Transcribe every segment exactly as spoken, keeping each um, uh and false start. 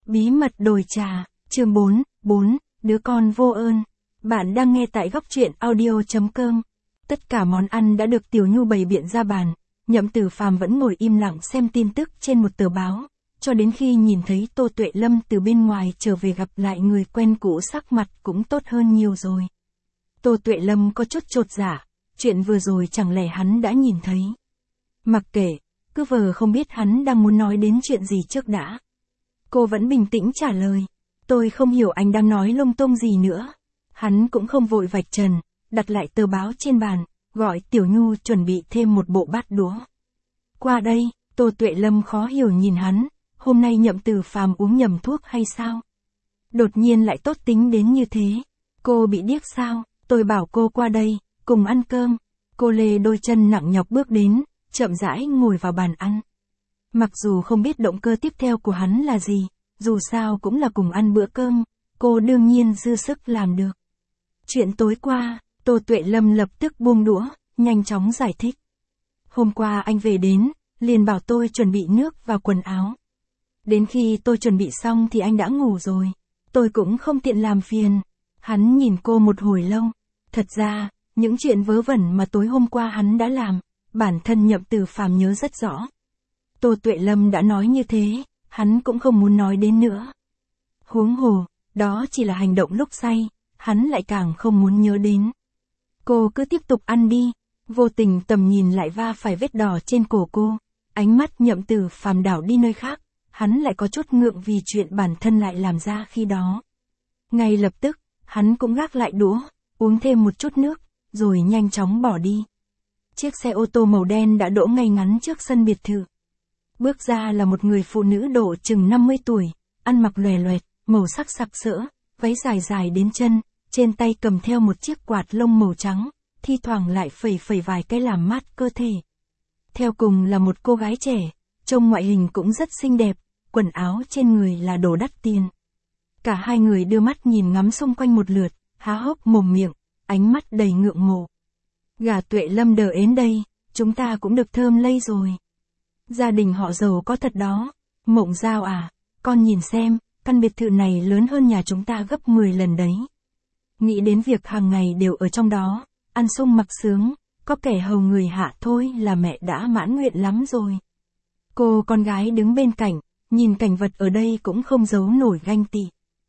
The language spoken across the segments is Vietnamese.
Bí mật đồi trà, chương bốn, bốn, đứa con vô ơn. Bạn đang nghe tại góc truyện audio chấm com. Tất cả món ăn đã được Tiểu Nhu bày biện ra bàn, Nhậm Tử Phàm vẫn ngồi im lặng xem tin tức trên một tờ báo, cho đến khi nhìn thấy Tô Tuệ Lâm từ bên ngoài trở về gặp lại người quen cũ, sắc mặt cũng tốt hơn nhiều rồi. Tô Tuệ Lâm có chút chột dạ, chuyện vừa rồi chẳng lẽ hắn đã nhìn thấy. Mặc kệ, cứ vờ không biết hắn đang muốn nói đến chuyện gì trước đã. Cô vẫn bình tĩnh trả lời, tôi không hiểu anh đang nói lung tung gì nữa. Hắn cũng không vội vạch trần, đặt lại tờ báo trên bàn, gọi Tiểu Nhu chuẩn bị thêm một bộ bát đũa. Qua đây, Tô Tuệ Lâm khó hiểu nhìn hắn, hôm nay Nhậm Tử Phàm uống nhầm thuốc hay sao? Đột nhiên lại tốt tính đến như thế. Cô bị điếc sao? Tôi bảo cô qua đây, cùng ăn cơm. Cô lê đôi chân nặng nhọc bước đến, chậm rãi ngồi vào bàn ăn. Mặc dù không biết động cơ tiếp theo của hắn là gì, dù sao cũng là cùng ăn bữa cơm, cô đương nhiên dư sức làm được. Chuyện tối qua, Tô Tuệ Lâm lập tức buông đũa, nhanh chóng giải thích. Hôm qua anh về đến, liền bảo tôi chuẩn bị nước và quần áo. Đến khi tôi chuẩn bị xong thì anh đã ngủ rồi, tôi cũng không tiện làm phiền. Hắn nhìn cô một hồi lâu. Thật ra, những chuyện vớ vẩn mà tối hôm qua hắn đã làm, bản thân Nhậm Tử Phàm nhớ rất rõ. Tô Tuệ Lâm đã nói như thế, hắn cũng không muốn nói đến nữa. Huống hồ, đó chỉ là hành động lúc say, hắn lại càng không muốn nhớ đến. Cô cứ tiếp tục ăn đi, vô tình tầm nhìn lại va phải vết đỏ trên cổ cô, ánh mắt Nhậm Tử Phàm đảo đi nơi khác, hắn lại có chút ngượng vì chuyện bản thân lại làm ra khi đó. Ngay lập tức, hắn cũng gác lại đũa, uống thêm một chút nước, rồi nhanh chóng bỏ đi. Chiếc xe ô tô màu đen đã đỗ ngay ngắn trước sân biệt thự. Bước ra là một người phụ nữ độ chừng năm mươi tuổi, ăn mặc lòe loẹt, màu sắc sặc sỡ, váy dài dài đến chân, trên tay cầm theo một chiếc quạt lông màu trắng, thi thoảng lại phẩy phẩy vài cái làm mát cơ thể. Theo cùng là một cô gái trẻ, trông ngoại hình cũng rất xinh đẹp, quần áo trên người là đồ đắt tiền. Cả hai người đưa mắt nhìn ngắm xung quanh một lượt, há hốc mồm miệng, ánh mắt đầy ngượng ngộ. Gà Tuệ Lâm đờ ến đây, chúng ta cũng được thơm lây rồi. Gia đình họ giàu có thật đó. Mộng Giao à, con nhìn xem, căn biệt thự này lớn hơn nhà chúng ta gấp mười lần đấy. Nghĩ đến việc hàng ngày đều ở trong đó, ăn sung mặc sướng, có kẻ hầu người hạ thôi là mẹ đã mãn nguyện lắm rồi. Cô con gái đứng bên cạnh, nhìn cảnh vật ở đây cũng không giấu nổi ganh tị.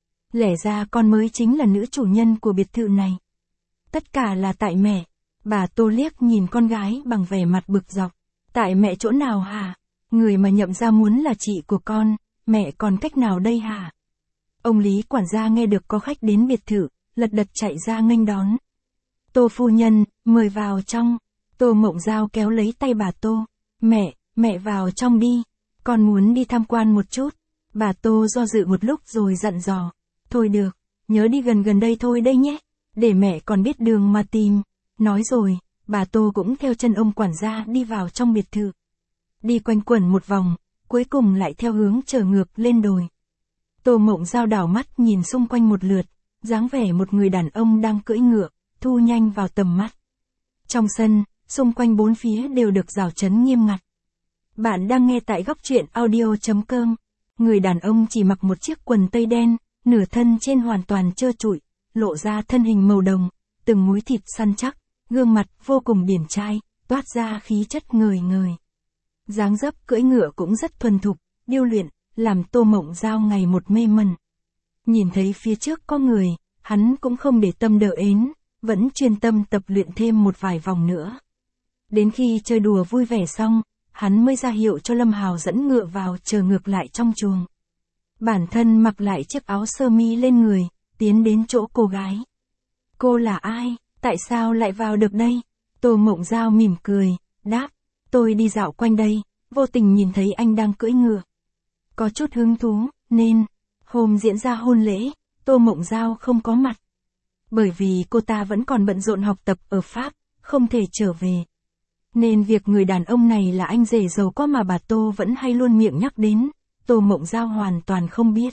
Lẽ ra con mới chính là nữ chủ nhân của biệt thự này. Tất cả là tại mẹ. Bà Tô liếc nhìn con gái bằng vẻ mặt bực dọc. Tại mẹ chỗ nào hả? Người mà Nhậm gia muốn là chị của con, mẹ còn cách nào đây hả? Ông Lý quản gia nghe được có khách đến biệt thự, lật đật chạy ra nghênh đón. Tô phu nhân, mời vào trong. Tô Mộng Giao kéo lấy tay bà Tô. Mẹ, mẹ vào trong đi. Con muốn đi tham quan một chút. Bà Tô do dự một lúc rồi dặn dò. Thôi được, nhớ đi gần gần đây thôi đây nhé, để mẹ còn biết đường mà tìm. Nói rồi, bà Tô cũng theo chân ông quản gia đi vào trong biệt thự. Đi quanh quẩn một vòng, cuối cùng lại theo hướng trở ngược lên đồi. Tô Mộng Giao đảo mắt nhìn xung quanh một lượt, dáng vẻ một người đàn ông đang cưỡi ngựa, thu nhanh vào tầm mắt. Trong sân, xung quanh bốn phía đều được rào chắn nghiêm ngặt. Bạn đang nghe tại góc truyện audio chấm com. Người đàn ông chỉ mặc một chiếc quần tây đen, nửa thân trên hoàn toàn trơ trụi, lộ ra thân hình màu đồng, từng múi thịt săn chắc, gương mặt vô cùng điển trai, toát ra khí chất ngời ngời. Dáng dấp cưỡi ngựa cũng rất thuần thục, điêu luyện, làm Tô Mộng Giao ngày một mê mẩn. Nhìn thấy phía trước có người, hắn cũng không để tâm đờ ến, vẫn chuyên tâm tập luyện thêm một vài vòng nữa. Đến khi chơi đùa vui vẻ xong, hắn mới ra hiệu cho Lâm Hào dẫn ngựa vào chờ ngược lại trong chuồng. Bản thân mặc lại chiếc áo sơ mi lên người, tiến đến chỗ cô gái. Cô là ai? Tại sao lại vào được đây? Tô Mộng Giao mỉm cười, đáp, tôi đi dạo quanh đây, vô tình nhìn thấy anh đang cưỡi ngựa. Có chút hứng thú, nên, hôm diễn ra hôn lễ, Tô Mộng Giao không có mặt. Bởi vì cô ta vẫn còn bận rộn học tập ở Pháp, không thể trở về. Nên việc người đàn ông này là anh rể giàu có mà bà Tô vẫn hay luôn miệng nhắc đến, Tô Mộng Giao hoàn toàn không biết.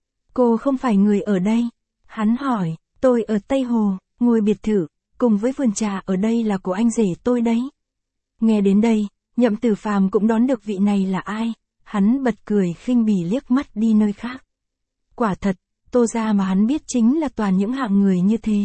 Cô không phải người ở đây. Hắn hỏi, tôi ở Tây Hồ, ngôi biệt thự, cùng với vườn trà ở đây là của anh rể tôi đấy. Nghe đến đây, Nhậm Tử Phàm cũng đoán được vị này là ai, hắn bật cười khinh bỉ liếc mắt đi nơi khác. Quả thật, Tô gia mà hắn biết chính là toàn những hạng người như thế.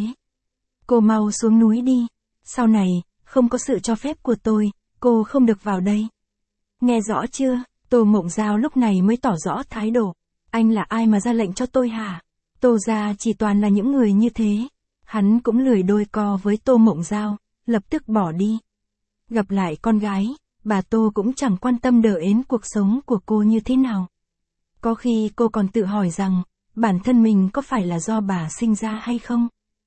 Cô mau xuống núi đi. Sau này, không có sự cho phép của tôi, cô không được vào đây. Nghe rõ chưa? Tô Mộng Giao lúc này mới tỏ rõ thái độ. Anh là ai mà ra lệnh cho tôi hả? Tô gia chỉ toàn là những người như thế. Hắn cũng lười đôi co với Tô Mộng Giao, lập tức bỏ đi. Gặp lại con gái, bà Tô cũng chẳng quan tâm đờ ến cuộc sống của cô như thế nào. Có khi cô còn tự hỏi rằng, bản thân mình có phải là do bà sinh ra hay không?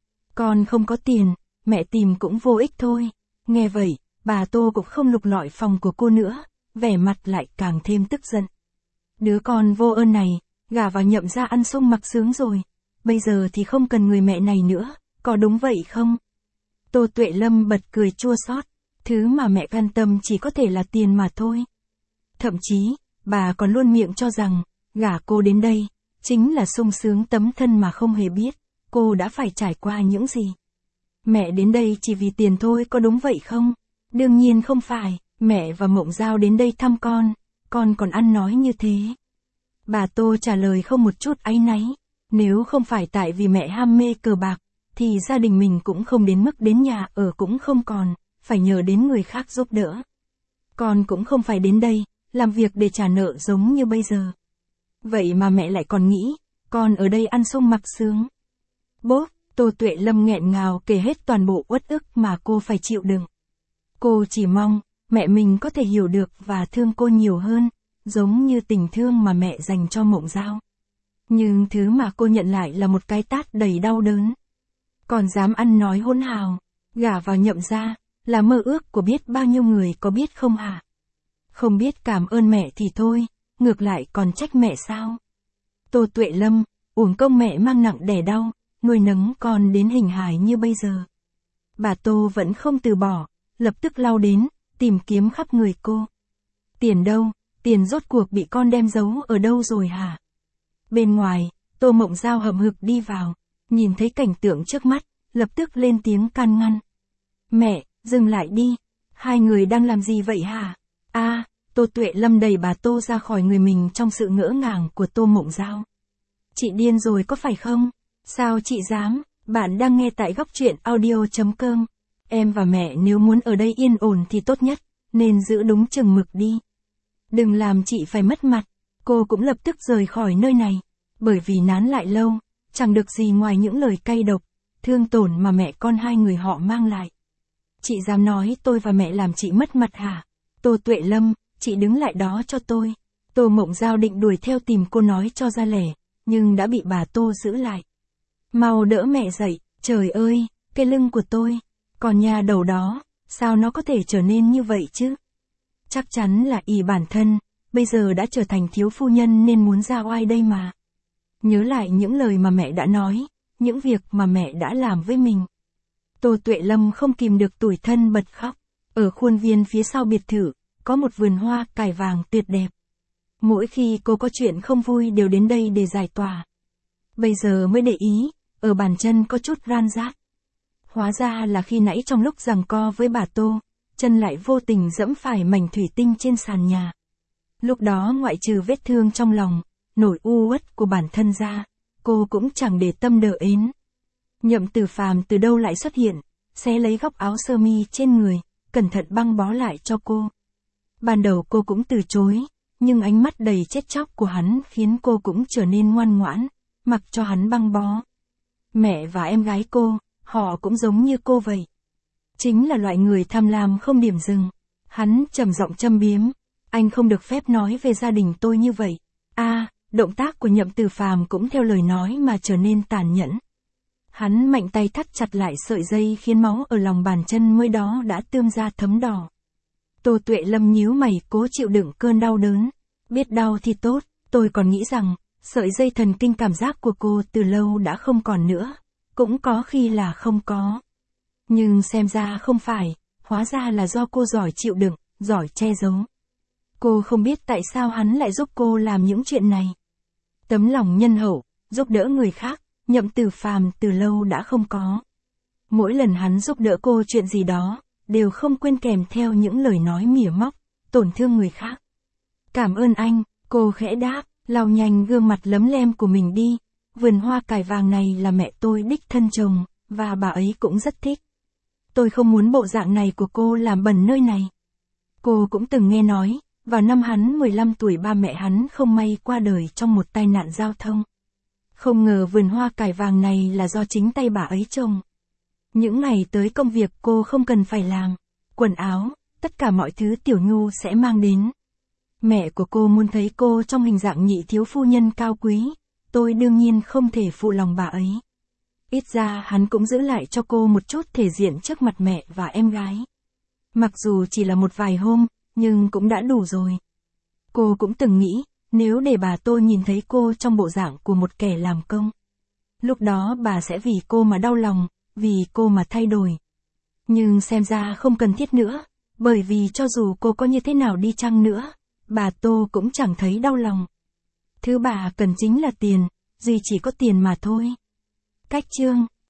Con không có tiền, mẹ tìm cũng vô ích thôi. Nghe vậy, bà Tô cũng không lục lọi phòng của cô nữa, vẻ mặt lại càng thêm tức giận. Đứa con vô ơn này, gả vào Nhậm gia ăn sung mặc sướng rồi. Bây giờ thì không cần người mẹ này nữa, có đúng vậy không? Tô Tuệ Lâm bật cười chua xót, thứ mà mẹ quan tâm chỉ có thể là tiền mà thôi. Thậm chí, bà còn luôn miệng cho rằng, gả cô đến đây, chính là sung sướng tấm thân mà không hề biết, cô đã phải trải qua những gì. Mẹ đến đây chỉ vì tiền thôi có đúng vậy không? Đương nhiên không phải, mẹ và Mộng Giao đến đây thăm con, con còn ăn nói như thế. Bà Tô trả lời không một chút áy náy, nếu không phải tại vì mẹ ham mê cờ bạc, thì gia đình mình cũng không đến mức đến nhà ở cũng không còn, phải nhờ đến người khác giúp đỡ. Con cũng không phải đến đây, làm việc để trả nợ giống như bây giờ. Vậy mà mẹ lại còn nghĩ, con ở đây ăn sung mặc sướng. Bố, Tô Tuệ Lâm nghẹn ngào kể hết toàn bộ uất ức mà cô phải chịu đựng. Cô chỉ mong, mẹ mình có thể hiểu được và thương cô nhiều hơn, giống như tình thương mà mẹ dành cho Mộng Giao. Nhưng thứ mà cô nhận lại là một cái tát đầy đau đớn. Còn dám ăn nói hỗn hào, gả vào Nhậm gia, là mơ ước của biết bao nhiêu người có biết không hả? Không biết cảm ơn mẹ thì thôi, ngược lại còn trách mẹ sao? Tô Tuệ Lâm, uổng công mẹ mang nặng đẻ đau, nuôi nấng con đến hình hài như bây giờ. Bà Tô vẫn không từ bỏ, lập tức lao đến, tìm kiếm khắp người cô. Tiền đâu, tiền rốt cuộc bị con đem giấu ở đâu rồi hả? Bên ngoài, Tô Mộng Giao hậm hực đi vào, nhìn thấy cảnh tượng trước mắt, lập tức lên tiếng can ngăn. Mẹ, dừng lại đi, hai người đang làm gì vậy hả? A, à, Tô Tuệ Lâm đẩy bà Tô ra khỏi người mình trong sự ngỡ ngàng của Tô Mộng Giao. Chị điên rồi có phải không? Sao chị dám? Bạn đang nghe tại góc truyện audio chấm com. Em và mẹ nếu muốn ở đây yên ổn thì tốt nhất, nên giữ đúng chừng mực đi. Đừng làm chị phải mất mặt. Cô cũng lập tức rời khỏi nơi này, bởi vì nán lại lâu, chẳng được gì ngoài những lời cay độc, thương tổn mà mẹ con hai người họ mang lại. Chị dám nói tôi và mẹ làm chị mất mặt hả? Tô Tuệ Lâm, chị đứng lại đó cho tôi. Tô Mộng Giao định đuổi theo tìm cô nói cho ra lẻ, nhưng đã bị bà Tô giữ lại. Mau đỡ mẹ dậy, trời ơi, cái lưng của tôi, còn nhà đầu đó, sao nó có thể trở nên như vậy chứ? Chắc chắn là ỷ bản thân, bây giờ đã trở thành thiếu phu nhân nên muốn ra oai đây mà. Nhớ lại những lời mà mẹ đã nói, những việc mà mẹ đã làm với mình. Tô Tuệ Lâm không kìm được tủi thân bật khóc. Ở khuôn viên phía sau biệt thự, có một vườn hoa cải vàng tuyệt đẹp. Mỗi khi cô có chuyện không vui đều đến đây để giải tỏa. Bây giờ mới để ý, ở bàn chân có chút ran rát. Hóa ra là khi nãy trong lúc giằng co với bà Tô, chân lại vô tình dẫm phải mảnh thủy tinh trên sàn nhà. Lúc đó ngoại trừ vết thương trong lòng, nỗi u uất của bản thân ra, cô cũng chẳng để tâm đờ ến. Nhậm Tử Phàm từ đâu lại xuất hiện, xé lấy góc áo sơ mi trên người, cẩn thận băng bó lại cho cô. Ban đầu cô cũng từ chối, nhưng ánh mắt đầy chết chóc của hắn khiến cô cũng trở nên ngoan ngoãn, mặc cho hắn băng bó. Mẹ và em gái cô, họ cũng giống như cô vậy. Chính là loại người tham lam không điểm dừng. Hắn trầm giọng châm biếm, anh không được phép nói về gia đình tôi như vậy. A, à, động tác của Nhậm Tử Phàm cũng theo lời nói mà trở nên tàn nhẫn. Hắn mạnh tay thắt chặt lại sợi dây khiến máu ở lòng bàn chân mới đó đã tươm ra thấm đỏ. Tô Tuệ Lâm nhíu mày cố chịu đựng cơn đau đớn. Biết đau thì tốt, tôi còn nghĩ rằng, sợi dây thần kinh cảm giác của cô từ lâu đã không còn nữa. Cũng có khi là không có. Nhưng xem ra không phải, hóa ra là do cô giỏi chịu đựng, giỏi che giấu. Cô không biết tại sao hắn lại giúp cô làm những chuyện này. Tấm lòng nhân hậu, giúp đỡ người khác, Nhậm Tử Phàm từ lâu đã không có. Mỗi lần hắn giúp đỡ cô chuyện gì đó, đều không quên kèm theo những lời nói mỉa móc, tổn thương người khác. Cảm ơn anh, cô khẽ đáp, Lau nhanh gương mặt lấm lem của mình đi, vườn hoa cải vàng này là mẹ tôi đích thân trồng, và bà ấy cũng rất thích. Tôi không muốn bộ dạng này của cô làm bẩn nơi này. Cô cũng từng nghe nói, vào năm hắn mười lăm tuổi ba mẹ hắn không may qua đời trong một tai nạn giao thông. Không ngờ vườn hoa cải vàng này là do chính tay bà ấy trồng. Những ngày tới công việc cô không cần phải làm, quần áo, tất cả mọi thứ Tiểu Nhu sẽ mang đến. Mẹ của cô muốn thấy cô trong hình dạng nhị thiếu phu nhân cao quý, tôi đương nhiên không thể phụ lòng bà ấy. Ít ra hắn cũng giữ lại cho cô một chút thể diện trước mặt mẹ và em gái. Mặc dù chỉ là một vài hôm, nhưng cũng đã đủ rồi. Cô cũng từng nghĩ, nếu để bà tôi nhìn thấy cô trong bộ dạng của một kẻ làm công, lúc đó bà sẽ vì cô mà đau lòng, vì cô mà thay đổi. Nhưng xem ra không cần thiết nữa, bởi vì cho dù cô có như thế nào đi chăng nữa, bà Tô cũng chẳng thấy đau lòng. Thứ bà cần chính là tiền, duy chỉ có tiền mà thôi. Cách chương